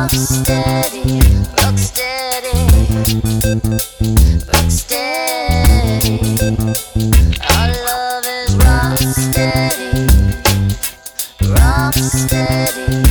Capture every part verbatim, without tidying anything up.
rock steady, rock steady, rock steady. Our love is rock steady, rock steady.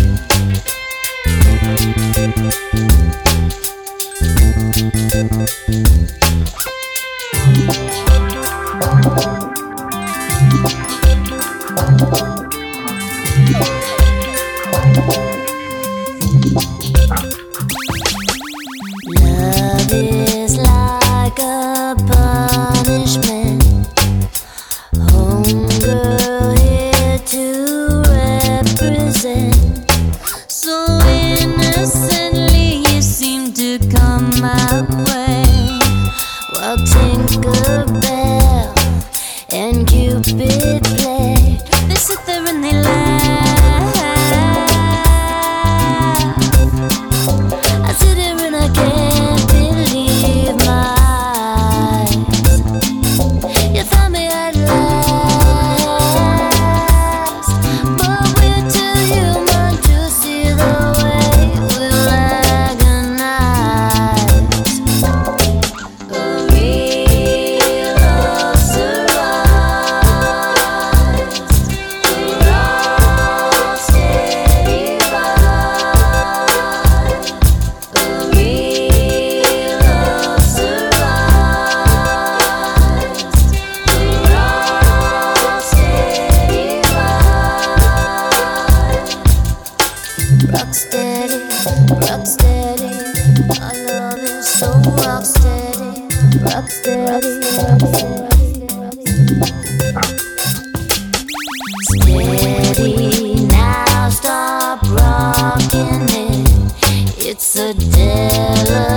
Love is like a punishment. Homegirl here to represent. So innocently you seem to come my way. While Tinkerbell and Cupid play, they sit there and they laugh. I sit here and I can't believe my eyes. You found me at last, but we're too human to see the way we'll agonize. A real love survives. A rock steady ride. A real love survives. A rock steady ride. Rock steady, rock steady. Our love is so rock steady, rock steady, rock steady, rock steady. Steady, now stop rocking it. It's a delicate